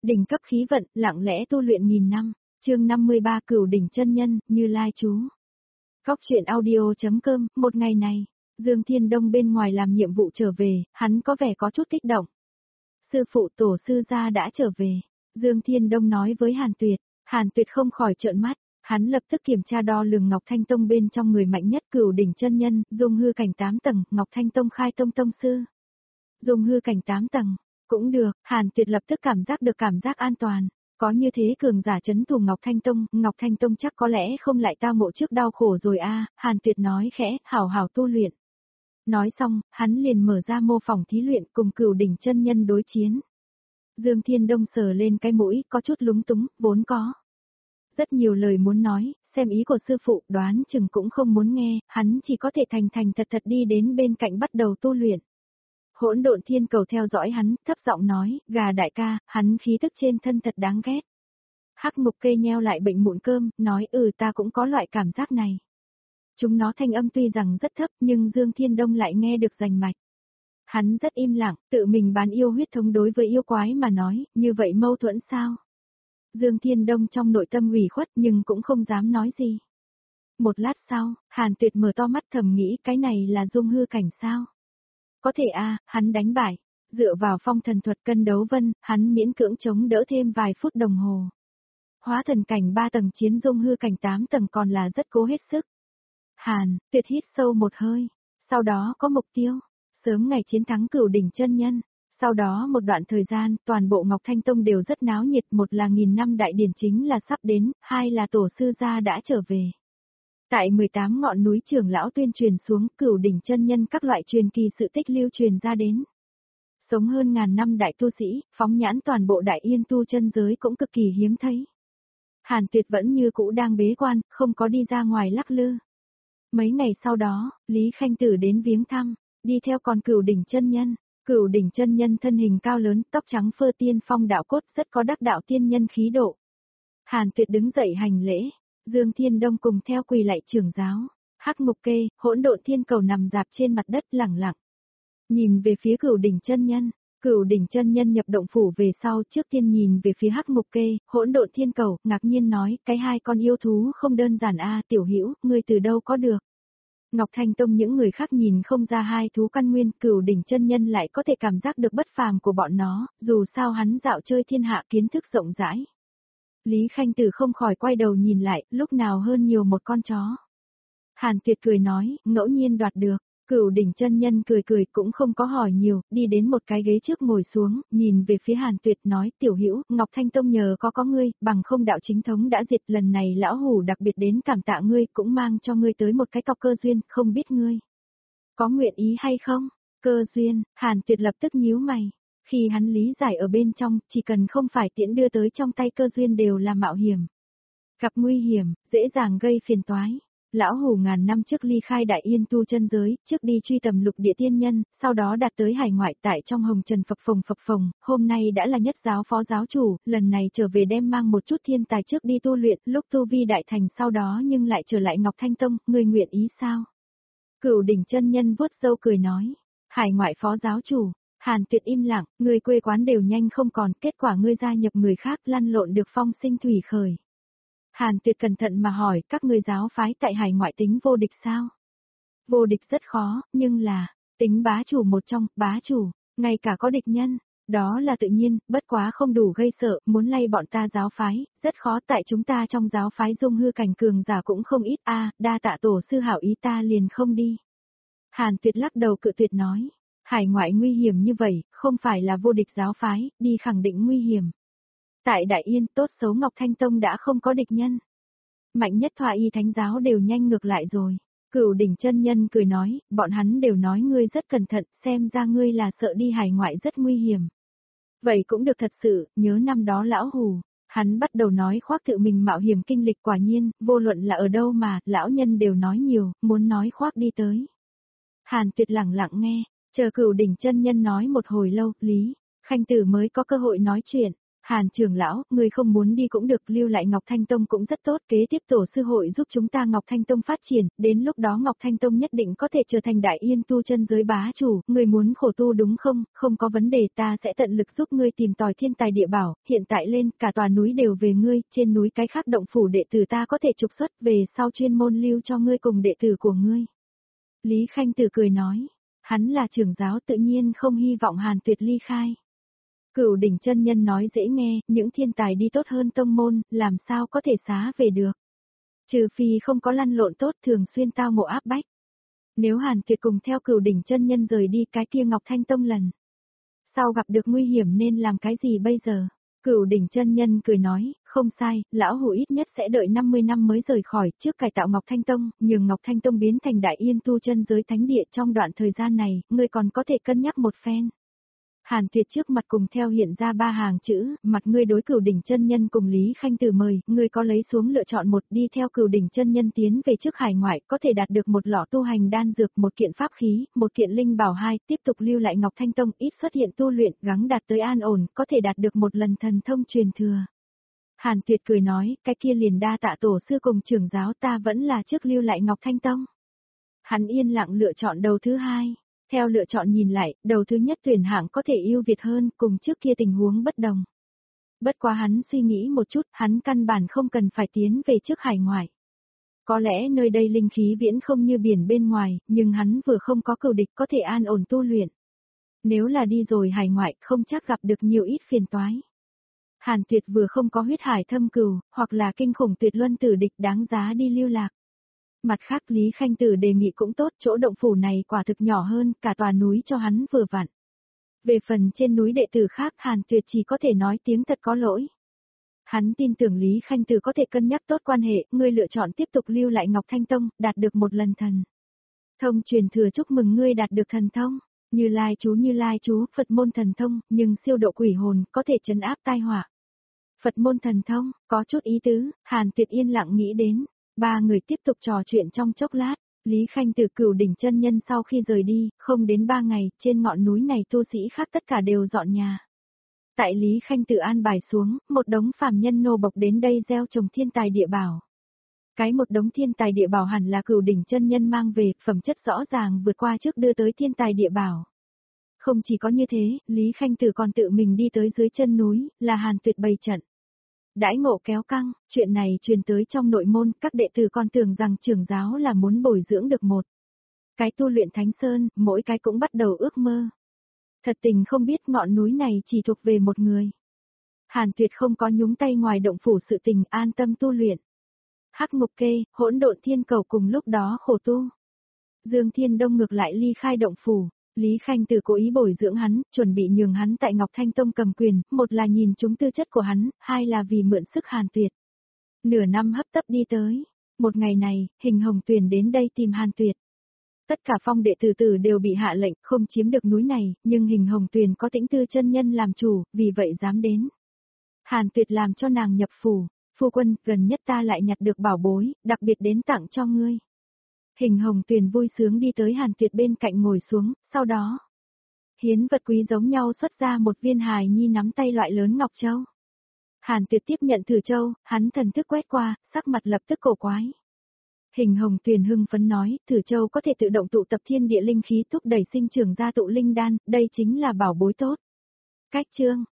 Đỉnh cấp khí vận, lặng lẽ tu luyện nghìn năm. Chương 53 Cửu đỉnh chân nhân, Như Lai chú. Góc truyện audio.com, một ngày này, Dương Thiên Đông bên ngoài làm nhiệm vụ trở về, hắn có vẻ có chút kích động. Sư phụ tổ sư gia đã trở về, Dương Thiên Đông nói với Hàn Tuyệt không khỏi trợn mắt, hắn lập tức kiểm tra đo lường Ngọc Thanh Tông bên trong người mạnh nhất Cửu đỉnh chân nhân, dung hư cảnh 8 tầng, Ngọc Thanh Tông khai tông tông sư. Dung hư cảnh 8 tầng, cũng được, Hàn Tuyệt lập tức cảm giác được cảm giác an toàn. Có như thế cường giả chấn thủ Ngọc Thanh Tông chắc có lẽ không lại tao ngộ trước đau khổ rồi a. Hàn Tuyệt nói khẽ, hảo hảo tu luyện. Nói xong, hắn liền mở ra mô phỏng thí luyện cùng Cửu đỉnh chân nhân đối chiến. Dương Thiên Đông sờ lên cái mũi, có chút lúng túng, vốn có rất nhiều lời muốn nói, xem ý của sư phụ, đoán chừng cũng không muốn nghe, hắn chỉ có thể thành thật đi đến bên cạnh bắt đầu tu luyện. Hỗn độn thiên cầu theo dõi hắn, thấp giọng nói, gà đại ca, hắn khí tức trên thân thật đáng ghét. Hắc Mục Kê nheo lại bệnh mụn cơm, nói ta cũng có loại cảm giác này. Chúng nó thanh âm tuy rằng rất thấp nhưng Dương Thiên Đông lại nghe được rành mạch. Hắn rất im lặng, tự mình bán yêu huyết thống đối với yêu quái mà nói, như vậy mâu thuẫn sao? Dương Thiên Đông trong nội tâm ủy khuất nhưng cũng không dám nói gì. Một lát sau, Hàn Tuyệt mở to mắt thầm nghĩ cái này là dung hư cảnh sao? Có thể hắn đánh bại. Dựa vào phong thần thuật cân đấu vân, hắn miễn cưỡng chống đỡ thêm vài phút đồng hồ. Hóa thần cảnh 3 tầng chiến dung hư cảnh 8 tầng còn là rất cố hết sức. Hàn Tuyệt hít sâu một hơi, sau đó có mục tiêu, sớm ngày chiến thắng Cửu đỉnh chân nhân. Sau đó một đoạn thời gian, toàn bộ Ngọc Thanh Tông đều rất náo nhiệt, một là 1000 năm đại điển chính là sắp đến, hai là tổ sư gia đã trở về. Tại 18 ngọn núi trưởng lão tuyên truyền xuống, Cửu đỉnh chân nhân các loại truyền kỳ sự tích lưu truyền ra đến. Sống hơn ngàn năm đại tu sĩ, phóng nhãn toàn bộ đại yên tu chân giới cũng cực kỳ hiếm thấy. Hàn Tuyệt vẫn như cũ đang bế quan, không có đi ra ngoài lắc lư. Mấy ngày sau đó, Lý Khanh Tử đến viếng thăm, đi theo còn Cửu đỉnh chân nhân. Cửu đỉnh chân nhân thân hình cao lớn, tóc trắng phơ tiên phong đạo cốt, rất có đắc đạo tiên nhân khí độ. Hàn Tuyệt đứng dậy hành lễ, Dương Thiên Đông cùng theo quỳ lạy trưởng giáo. Hắc Mục Kê, hỗn độn thiên cầu nằm dạp trên mặt đất lẳng lặng. Nhìn về phía Cửu đỉnh chân nhân. Cửu đỉnh chân nhân nhập động phủ về sau, trước tiên nhìn về phía Hắc Mục Kê, hỗn độn thiên cầu, ngạc nhiên nói, cái hai con yêu thú không đơn giản tiểu hữu, ngươi từ đâu có được. Ngọc Thanh Tông những người khác nhìn không ra hai thú căn nguyên, Cửu đỉnh chân nhân lại có thể cảm giác được bất phàm của bọn nó, dù sao hắn dạo chơi thiên hạ kiến thức rộng rãi. Lý Khanh Tử không khỏi quay đầu nhìn lại, lúc nào hơn nhiều một con chó. Hàn Tuyệt cười nói, ngẫu nhiên đoạt được. Cửu đỉnh chân nhân cười cũng không có hỏi nhiều, đi đến một cái ghế trước ngồi xuống, nhìn về phía Hàn Tuyệt nói, tiểu hữu, Ngọc Thanh Tông nhờ có ngươi, bằng không đạo chính thống đã diệt, lần này lão hủ đặc biệt đến cảm tạ ngươi, cũng mang cho ngươi tới một cái cọc cơ duyên, không biết ngươi có nguyện ý hay không? Cơ duyên, Hàn Tuyệt lập tức nhíu mày. Khi hắn lý giải ở bên trong, chỉ cần không phải tiễn đưa tới trong tay cơ duyên đều là mạo hiểm. Gặp nguy hiểm, dễ dàng gây phiền toái. Lão hủ ngàn năm trước ly khai đại yên tu chân giới, trước đi truy tầm lục địa tiên nhân, sau đó đạt tới hải ngoại tại trong hồng trần phập phồng, hôm nay đã là nhất giáo phó giáo chủ, lần này trở về đem mang một chút thiên tài trước đi tu luyện, lúc tu vi đại thành sau đó nhưng lại trở lại Ngọc Thanh Tông, ngươi nguyện ý sao? Cửu đỉnh chân nhân vuốt râu cười nói, hải ngoại phó giáo chủ. Hàn Tuyệt im lặng, người quê quán đều nhanh không còn, kết quả ngươi gia nhập người khác lăn lộn được phong sinh thủy khởi. Hàn Tuyệt cẩn thận mà hỏi, các ngươi giáo phái tại hải ngoại tính vô địch sao? Vô địch rất khó, nhưng là, tính bá chủ một trong, bá chủ, ngay cả có địch nhân, đó là tự nhiên, bất quá không đủ gây sợ, muốn lay bọn ta giáo phái, rất khó, tại chúng ta trong giáo phái dung hư cảnh cường giả cũng không ít đa tạ tổ sư hảo ý, ta liền không đi. Hàn Tuyệt lắc đầu cự tuyệt nói, hải ngoại nguy hiểm như vậy, không phải là vô địch giáo phái, đi khẳng định nguy hiểm. Tại Đại Yên, tốt xấu Ngọc Thanh Tông đã không có địch nhân. Mạnh nhất Thoa Y Thánh giáo đều nhanh ngược lại rồi. Cửu đỉnh chân nhân cười nói, bọn hắn đều nói ngươi rất cẩn thận, xem ra ngươi là sợ đi hải ngoại rất nguy hiểm. Vậy cũng được thật sự, nhớ năm đó lão hù, hắn bắt đầu nói khoác tự mình mạo hiểm kinh lịch, quả nhiên, vô luận là ở đâu mà, lão nhân đều nói nhiều, muốn nói khoác đi tới. Hàn Tuyệt lặng lặng nghe, chờ Cửu đỉnh chân nhân nói một hồi lâu, Lý Khanh Tử mới có cơ hội nói chuyện. Hàn trưởng lão, người không muốn đi cũng được, lưu lại Ngọc Thanh Tông cũng rất tốt, kế tiếp tổ sư hội giúp chúng ta Ngọc Thanh Tông phát triển, đến lúc đó Ngọc Thanh Tông nhất định có thể trở thành đại yên tu chân giới bá chủ, người muốn khổ tu đúng không, không có vấn đề, ta sẽ tận lực giúp ngươi tìm tòi thiên tài địa bảo, hiện tại lên, cả tòa núi đều về ngươi, trên núi cái khác động phủ đệ tử ta có thể trục xuất, về sau chuyên môn lưu cho ngươi cùng đệ tử của ngươi. Lý Khanh Tử cười nói, hắn là trưởng giáo tự nhiên không hy vọng Hàn Tuyệt ly khai. Cửu đỉnh chân nhân nói dễ nghe, những thiên tài đi tốt hơn tông môn, làm sao có thể xá về được. Trừ phi không có lăn lộn tốt thường xuyên tao ngộ áp bách. Nếu Hàn Tuyệt cùng theo cửu đỉnh chân nhân rời đi cái kia Ngọc Thanh Tông lần sau gặp được nguy hiểm nên làm cái gì bây giờ? Cửu đỉnh chân nhân cười nói, không sai, lão hủ ít nhất sẽ đợi 50 năm mới rời khỏi, trước cải tạo Ngọc Thanh Tông, nhường Ngọc Thanh Tông biến thành đại yên tu chân giới thánh địa trong đoạn thời gian này, ngươi còn có thể cân nhắc một phen. Hàn Tuyệt trước mặt cùng theo hiện ra 3 hàng chữ, mặt ngươi đối cửu đỉnh chân nhân cùng Lý Khanh Tử mời, ngươi có lấy xuống lựa chọn một, đi theo cửu đỉnh chân nhân tiến về trước hải ngoại, có thể đạt được một lọ tu hành đan dược, một kiện pháp khí, một kiện linh bảo 2, tiếp tục lưu lại Ngọc Thanh Tông, ít xuất hiện tu luyện, gắng đạt tới an ổn, có thể đạt được một lần thần thông truyền thừa. Hàn Tuyệt cười nói, cái kia liền đa tạ tổ sư cùng trưởng giáo, ta vẫn là trước lưu lại Ngọc Thanh Tông. Hắn yên lặng lựa chọn đầu thứ 2. Theo lựa chọn nhìn lại, đầu thứ nhất tuyển hạng có thể ưu việt hơn, cùng trước kia tình huống bất đồng. Bất quá hắn suy nghĩ một chút, hắn căn bản không cần phải tiến về trước hải ngoại. Có lẽ nơi đây linh khí viễn không như biển bên ngoài, nhưng hắn vừa không có cừu địch có thể an ổn tu luyện. Nếu là đi rồi hải ngoại, không chắc gặp được nhiều ít phiền toái. Hàn Tuyệt vừa không có huyết hải thâm cừu, hoặc là kinh khủng tuyệt luân tử địch đáng giá đi lưu lạc. Mặt khác Lý Khanh Tử đề nghị cũng tốt, chỗ động phủ này quả thực nhỏ hơn, cả tòa núi cho hắn vừa vặn. Về phần trên núi đệ tử khác Hàn Tuyệt chỉ có thể nói tiếng thật có lỗi. Hắn tin tưởng Lý Khanh Tử có thể cân nhắc tốt quan hệ, ngươi lựa chọn tiếp tục lưu lại Ngọc Thanh Tông, đạt được một lần thần thông truyền thừa, chúc mừng ngươi đạt được thần thông. Như Lai chú, Phật môn thần thông, nhưng siêu độ quỷ hồn, có thể trấn áp tai họa. Phật môn thần thông, có chút ý tứ, Hàn Tuyệt yên lặng nghĩ đến. 3 người tiếp tục trò chuyện trong chốc lát, Lý Khanh từ cửu đỉnh chân nhân sau khi rời đi, không đến 3 ngày, trên ngọn núi này tu sĩ khác tất cả đều dọn nhà. Tại Lý Khanh tự an bài xuống, một đống phàm nhân nô bộc đến đây gieo trồng thiên tài địa bảo. Cái một đống thiên tài địa bảo hẳn là cửu đỉnh chân nhân mang về, phẩm chất rõ ràng vượt qua trước đưa tới thiên tài địa bảo. Không chỉ có như thế, Lý Khanh Tử còn tự mình đi tới dưới chân núi, là Hàn Tuyệt bày trận. Đãi ngộ kéo căng, chuyện này truyền tới trong nội môn, các đệ tử còn tưởng rằng trưởng giáo là muốn bồi dưỡng được một cái tu luyện thánh sơn, mỗi cái cũng bắt đầu ước mơ. Thật tình không biết ngọn núi này chỉ thuộc về một người. Hàn Tuyệt không có nhúng tay ngoài động phủ sự tình, an tâm tu luyện. Hắc Ngục Kê, Hỗn Độn Thiên Cầu cùng lúc đó khổ tu. Dương Thiên Đông ngược lại ly khai động phủ. Lý Khanh Tử cố ý bồi dưỡng hắn, chuẩn bị nhường hắn tại Ngọc Thanh Tông cầm quyền, một là nhìn chúng tư chất của hắn, hai là vì mượn sức Hàn Tuyệt. Nửa năm hấp tấp đi tới. Một ngày này, Hình Hồng Tuyền đến đây tìm Hàn Tuyệt. Tất cả phong đệ tử đều bị hạ lệnh không chiếm được núi này, nhưng Hình Hồng Tuyền có Tĩnh Tư chân nhân làm chủ, vì vậy dám đến. Hàn Tuyệt làm cho nàng nhập phủ, phu quân, gần nhất ta lại nhặt được bảo bối, đặc biệt đến tặng cho ngươi. Hình Hồng Tuyền vui sướng đi tới Hàn Tuyệt bên cạnh ngồi xuống, sau đó hiến vật quý giống nhau xuất ra một viên hài nhi nắm tay loại lớn ngọc châu. Hàn Tuyệt tiếp nhận thử châu, hắn thần thức quét qua, sắc mặt lập tức cổ quái. Hình Hồng Tuyền hưng phấn nói, thử châu có thể tự động tụ tập thiên địa linh khí thúc đẩy sinh trưởng ra tụ linh đan, đây chính là bảo bối tốt. Cách chương